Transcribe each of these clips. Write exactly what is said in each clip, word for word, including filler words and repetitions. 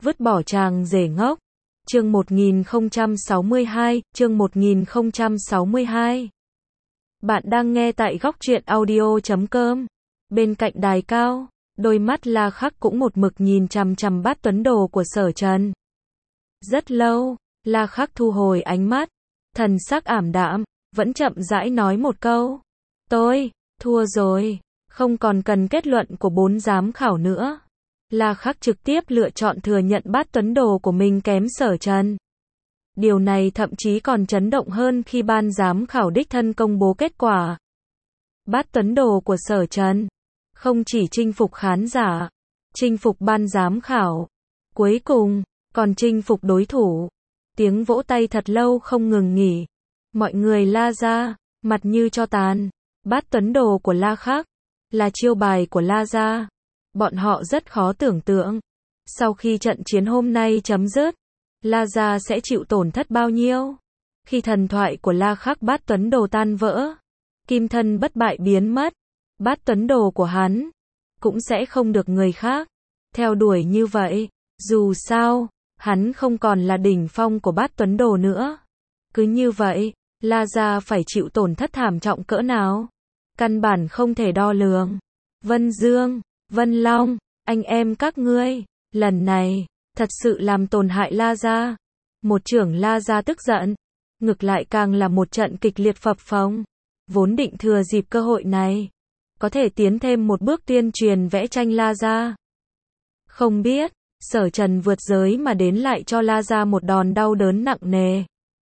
Vứt bỏ chàng rể ngốc. Chương một nghìn không trăm sáu mươi hai, chương một nghìn không trăm sáu mươi hai. Bạn đang nghe tại góc truyện audio chấm com. Bên cạnh đài cao, đôi mắt La Khắc cũng một mực nhìn chằm chằm bát tuấn đồ của Sở Trần. Rất lâu, La Khắc thu hồi ánh mắt, thần sắc ảm đạm, vẫn chậm rãi nói một câu. Tôi, thua rồi, không còn cần kết luận của bốn giám khảo nữa. La Khắc trực tiếp lựa chọn thừa nhận bát tuấn đồ của mình kém Sở Trần. Điều này thậm chí còn chấn động hơn khi ban giám khảo đích thân công bố kết quả. Bát tuấn đồ của Sở Trần không chỉ chinh phục khán giả, chinh phục ban giám khảo, cuối cùng còn chinh phục đối thủ. Tiếng vỗ tay thật lâu không ngừng nghỉ. Mọi người la ra, mặt như tro tàn. Bát tuấn đồ của La Khắc là chiêu bài của La gia. Bọn họ rất khó tưởng tượng, sau khi trận chiến hôm nay chấm dứt, La gia sẽ chịu tổn thất bao nhiêu. Khi thần thoại của La Khắc bát tuấn đồ tan vỡ, kim thân bất bại biến mất, bát tuấn đồ của hắn cũng sẽ không được người khác theo đuổi như vậy. Dù sao, hắn không còn là đỉnh phong của bát tuấn đồ nữa. Cứ như vậy, La gia phải chịu tổn thất thảm trọng cỡ nào, căn bản không thể đo lường. Vân Dương, Vân Long, anh em các ngươi, lần này, thật sự làm tổn hại La gia. Một trưởng La gia tức giận, ngược lại càng là một trận kịch liệt phập phồng. Vốn định thừa dịp cơ hội này, có thể tiến thêm một bước tuyên truyền vẽ tranh La gia. Không biết, Sở Trần vượt giới mà đến lại cho La gia một đòn đau đớn nặng nề.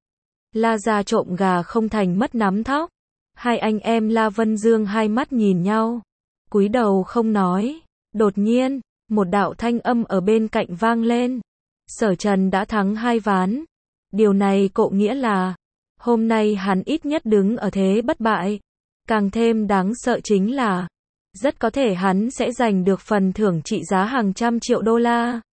La gia trộm gà không thành mất nắm thóc. Hai anh em La Vân Dương hai mắt nhìn nhau, cúi đầu không nói. Đột nhiên, một đạo thanh âm ở bên cạnh vang lên. Sở Trần đã thắng hai ván. Điều này cộ nghĩa là, hôm nay hắn ít nhất đứng ở thế bất bại. Càng thêm đáng sợ chính là, rất có thể hắn sẽ giành được phần thưởng trị giá hàng trăm triệu đô la.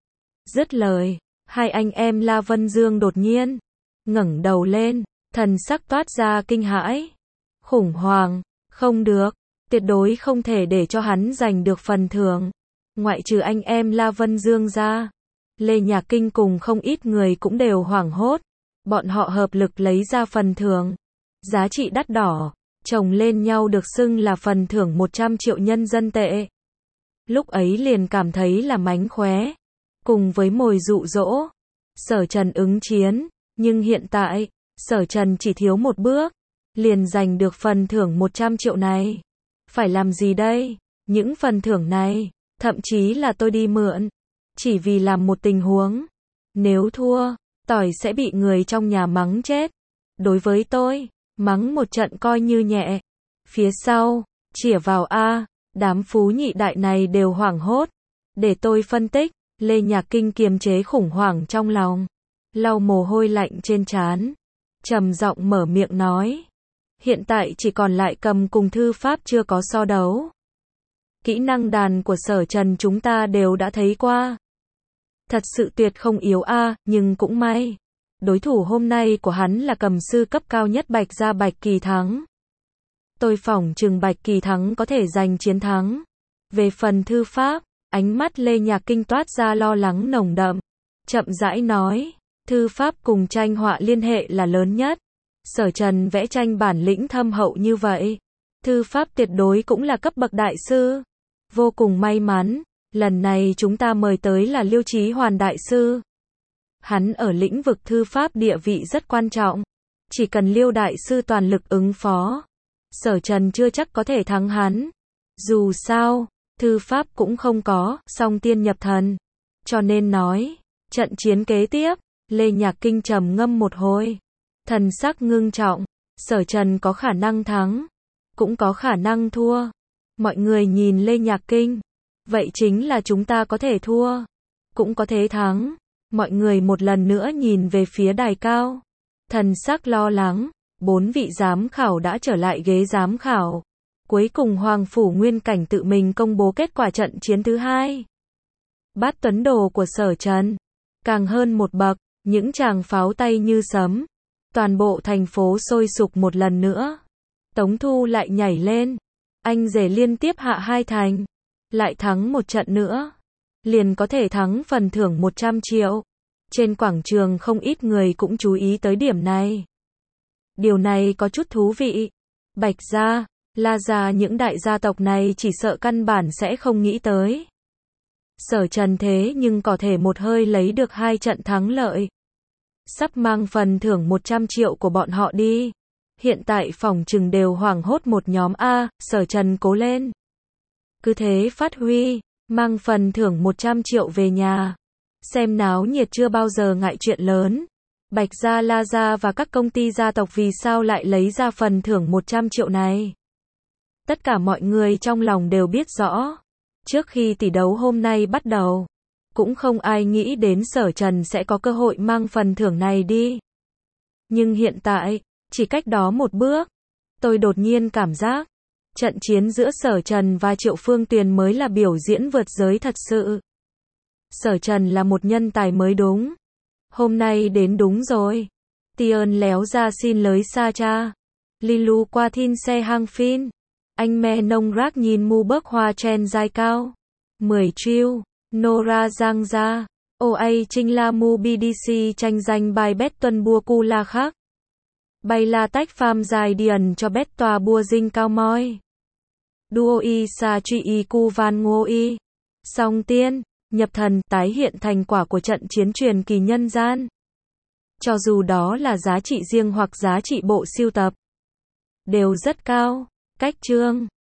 Dứt lời, hai anh em La Vân Dương đột nhiên ngẩng đầu lên, thần sắc toát ra kinh hãi, khủng hoảng. Không được, tuyệt đối không thể để cho hắn giành được phần thưởng. Ngoại trừ anh em La Vân Dương ra, Lê Nhạc Kinh cùng không ít người cũng đều hoảng hốt. Bọn họ hợp lực lấy ra phần thưởng, giá trị đắt đỏ, chồng lên nhau được xưng là phần thưởng một trăm triệu nhân dân tệ. Lúc ấy liền cảm thấy là mánh khóe, cùng với mồi dụ dỗ, Sở Trần ứng chiến. Nhưng hiện tại, Sở Trần chỉ thiếu một bước, liền giành được phần thưởng một trăm triệu này. Phải làm gì đây? Những phần thưởng này, thậm chí là tôi đi mượn, chỉ vì làm một tình huống. Nếu thua, tỏi sẽ bị người trong nhà mắng chết. Đối với tôi, mắng một trận coi như nhẹ. Phía sau, chĩa vào A, đám phú nhị đại này đều hoảng hốt. Để tôi phân tích. Lê Nhạc Kinh kiềm chế khủng hoảng trong lòng, lau mồ hôi lạnh trên trán, trầm giọng mở miệng nói. Hiện tại chỉ còn lại Cầm cùng Thư Pháp chưa có so đấu. Kỹ năng đàn của Sở Trần chúng ta đều đã thấy qua. Thật sự tuyệt không yếu a, nhưng cũng may. Đối thủ hôm nay của hắn là cầm sư cấp cao nhất Bạch gia Bạch Kỳ Thắng. Tôi phỏng chừng Bạch Kỳ Thắng có thể giành chiến thắng. Về phần Thư Pháp, ánh mắt Lê Nhạc Kinh toát ra lo lắng nồng đậm. Chậm rãi nói, Thư Pháp cùng tranh họa liên hệ là lớn nhất. Sở Trần vẽ tranh bản lĩnh thâm hậu như vậy, Thư Pháp tuyệt đối cũng là cấp bậc đại sư. Vô cùng may mắn, lần này chúng ta mời tới là Liêu Chí Hoàn đại sư. Hắn ở lĩnh vực thư pháp địa vị rất quan trọng. Chỉ cần Liêu đại sư toàn lực ứng phó, Sở Trần chưa chắc có thể thắng hắn. Dù sao, thư pháp cũng không có song tiên nhập thần. Cho nên nói, trận chiến kế tiếp, Lê Nhạc Kinh trầm ngâm một hồi, thần sắc ngưng trọng. Sở Trần có khả năng thắng, cũng có khả năng thua. Mọi người nhìn Lê Nhạc Kinh, vậy chính là chúng ta có thể thua, cũng có thể thắng. Mọi người một lần nữa nhìn về phía đài cao, thần sắc lo lắng. Bốn vị giám khảo đã trở lại ghế giám khảo. Cuối cùng Hoàng Phủ Nguyên Cảnh tự mình công bố kết quả trận chiến thứ hai. Bát tuấn đồ của Sở Trần càng hơn một bậc, những tràng pháo tay như sấm. Toàn bộ thành phố sôi sục một lần nữa. Tống Thu lại nhảy lên, anh rể liên tiếp hạ hai thành, lại thắng một trận nữa. liền có thể thắng phần thưởng một trăm triệu. Trên quảng trường không ít người cũng chú ý tới điểm này. Điều này có chút thú vị. Bạch gia, La gia những đại gia tộc này chỉ sợ căn bản sẽ không nghĩ tới. Sở Trần thế nhưng có thể một hơi lấy được hai trận thắng lợi. Sắp mang phần thưởng một trăm triệu của bọn họ đi. Hiện tại phỏng chừng đều hoảng hốt một nhóm A, Sở Trần cố lên. Cứ thế phát huy, mang phần thưởng một trăm triệu về nhà. Xem náo nhiệt chưa bao giờ ngại chuyện lớn. Bạch gia, La gia và các công ty gia tộc vì sao lại lấy ra phần thưởng một trăm triệu này? Tất cả mọi người trong lòng đều biết rõ. Trước khi tỷ đấu hôm nay bắt đầu, cũng không ai nghĩ đến Sở Trần sẽ có cơ hội mang phần thưởng này đi. Nhưng hiện tại, chỉ cách đó một bước, tôi đột nhiên cảm giác, trận chiến giữa Sở Trần và Triệu Phương Tuyền mới là biểu diễn vượt giới thật sự. Sở Trần là một nhân tài mới đúng. Hôm nay đến đúng rồi. Tion léo ra xin lới xa cha. Lilu qua thin xe hang phin. Anh me nông rác nhìn mu bớc hoa chen dài cao. mười chiêu. Nora giang ra. ô a trinh la mu bê đê xê tranh giành bài bet tuần bua cu la khác. Bay la tách pham dài điền cho bet tòa bua dinh cao moi. Duo y sa truy y cu van ngô y. Song tiên, nhập thần, tái hiện thành quả của trận chiến truyền kỳ nhân gian. Cho dù đó là giá trị riêng hoặc giá trị bộ sưu tập, đều rất cao. Cách chương